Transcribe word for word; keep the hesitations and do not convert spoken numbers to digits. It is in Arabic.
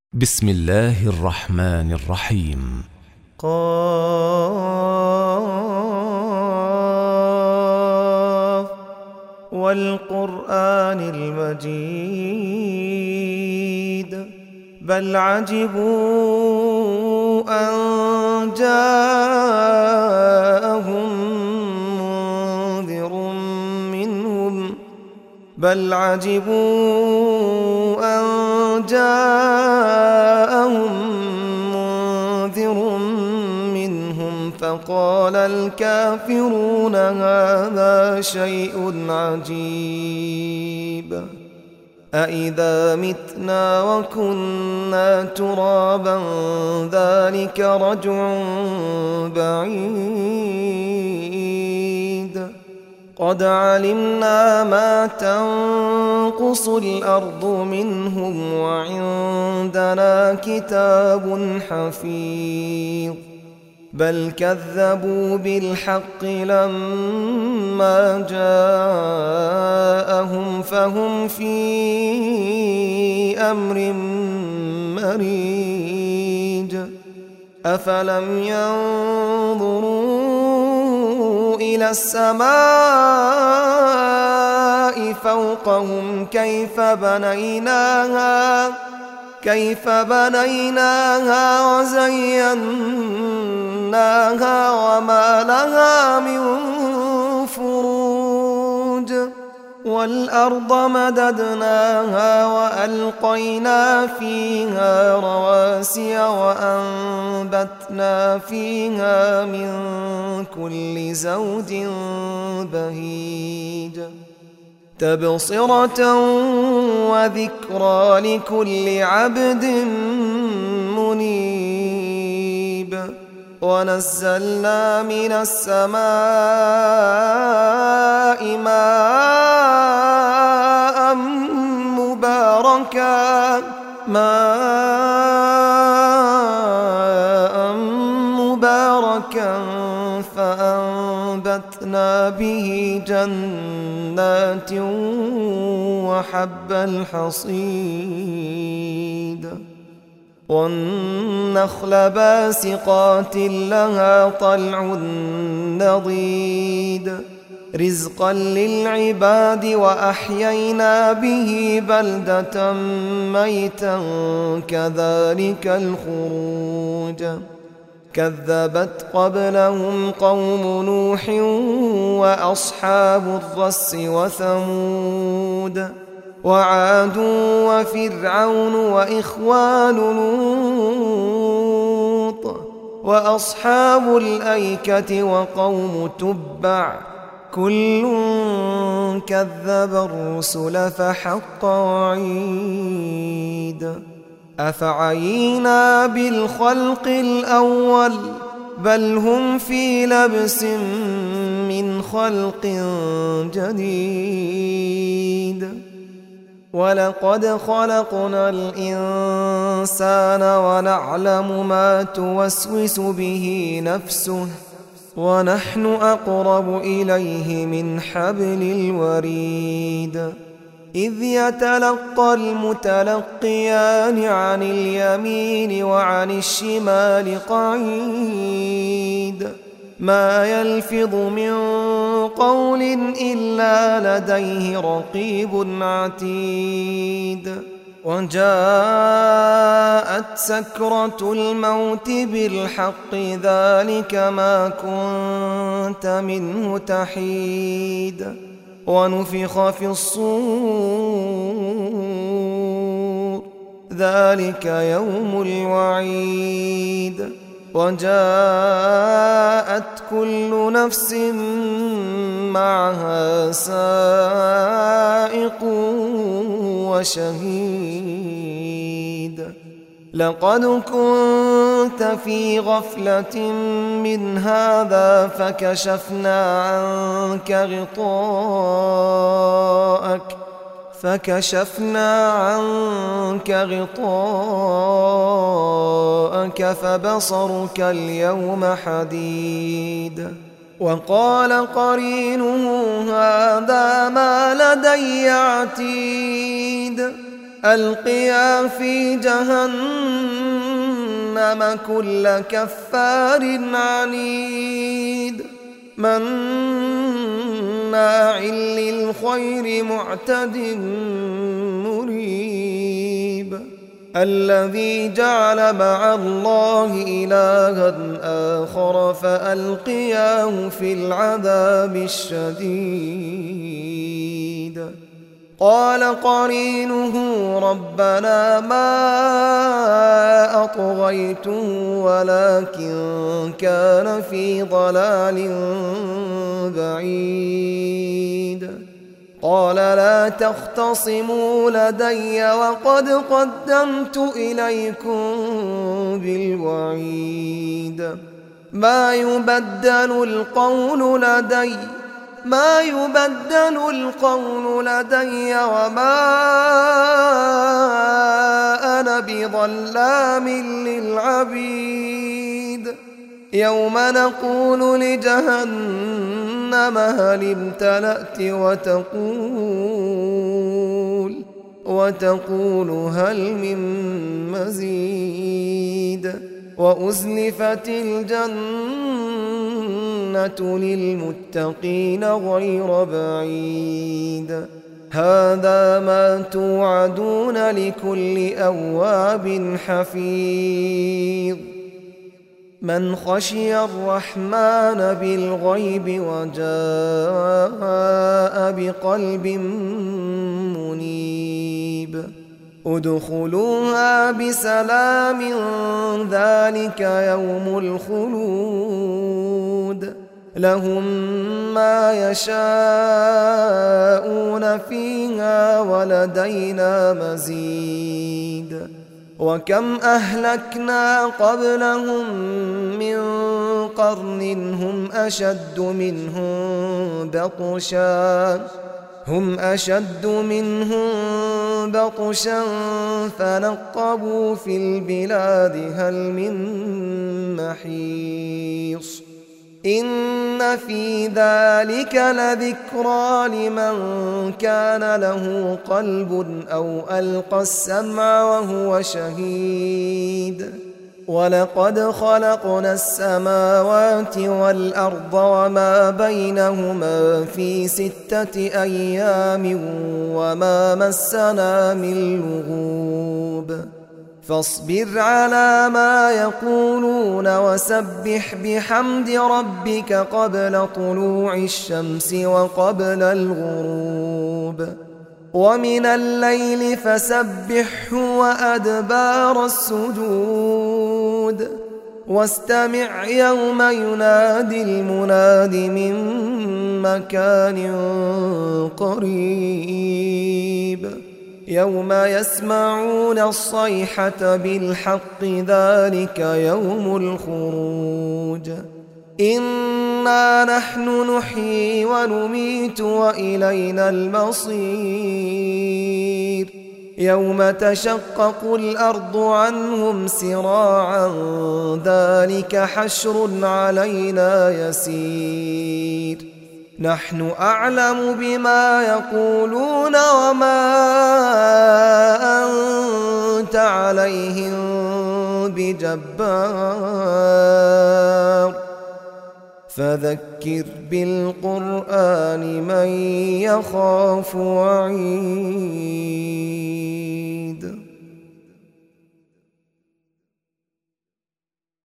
بسم الله الرحمن الرحيم. قاف والقرآن المجيد بل عجبوا أن جاءهم منذر منهم بل عجبوا أن جاءهم منذر منهم فقال الكافرون هذا شيء عجيب أإذا متنا وكنا ترابا ذلك رجع بعيد قد علمنا ما تنقص الأرض منهم وعندنا كتاب حفيظ بل كذبوا بالحق لما جاءهم فهم في أمر مريج أفلم ينظروا إلى السماء فوقهم كيف بنيناها كيف بنيناها وزيناها وما لها من فروج والأرض مددناها وألقينا فيها رواسي وأنبتنا فيها من كل زوج بهيج تبصرة وذكرى لكل عبد منيب ونزلنا من السماء ماء مباركا ماء مباركا فأنبتنا به جنات وحب الحصيد والنخل باسقات لها طلع نضيد رزقا للعباد وأحيينا به بلدة ميتا كذلك الخروج كذبت قبلهم قوم نوح وأصحاب الرس وثمود وعاد وفرعون وإخوان لوط وأصحاب الأيكة وقوم تبع كل كذب الرسل فحق وعيد أفعينا بالخلق الأول بل هم في لبس من خلق جديد ولقد خلقنا الإنسان ونعلم ما توسوس به نفسه ونحن أقرب إليه من حبل الوريد إذ يتلقى المتلقيان عن اليمين وعن الشمال قعيد ما يلفظ من قول إلا لديه رقيب عتيد وجاءت سكرة الموت بالحق ذلك ما كنت منه تحيد ونفخ في الصور ذلك يوم الوعيد وجاءت كل نفس معها سائق وشهيد لقد كنت في غفلة من هذا فكشفنا عنك غطاءك فكشفنا عنك غطاءك فبصرك اليوم حديد وقال قرينه هذا ما لدي عتيد ألقيا في جهنم كل كفار عنيد مناع للخير معتد مريب الذي جعل مع الله إلها آخر فألقياه في العذاب الشديد قال قرينه ربنا ما أطغيته ولكن كان في ضلال بعيد قال لا تختصموا لدي وقد قدمت إليكم بالوعيد ما يبدل القول لدي ما يبدل القول لدي وما أنا بظلام للعبيد يوم نقول لجهنم هل امتلأت وتقول وتقول هل من مزيد وأزلفت الجنة للمتقين غير بعيد هذا ما توعدون لكل أواب حفيظ من خشي الرحمن بالغيب وجاء بقلب منيب ادخلوها بسلام ذلك يوم الخلود لهم ما يشاءون فيها ولدينا مزيد وكم أهلكنا قبلهم من قرن هم أشد منهم بطشا هم أشد منهم بطشا فنقبوا في البلاد هل من محيص إن في ذلك لذكرى لمن كان له قلب أو ألقى السمع وهو شهيد ولقد خلقنا السماوات والأرض وما بينهما في ستة أيام وما مسنا من لغوب فاصبر على ما يقولون وسبح بحمد ربك قبل طلوع الشمس وقبل الغروب ومن الليل فسبحه وأدبار السجود واستمع يوم ينادي المناد من مكان قريب يوم يسمعون الصيحة بالحق ذلك يوم الخروج إنا نحن نحيي ونميت وإلينا المصير يوم تشقق الأرض عنهم سراعا ذلك حشر علينا يسير نحن أعلم بما يقولون وما أنت عليهم بجبار فذكر بالقرآن من يخاف وعيد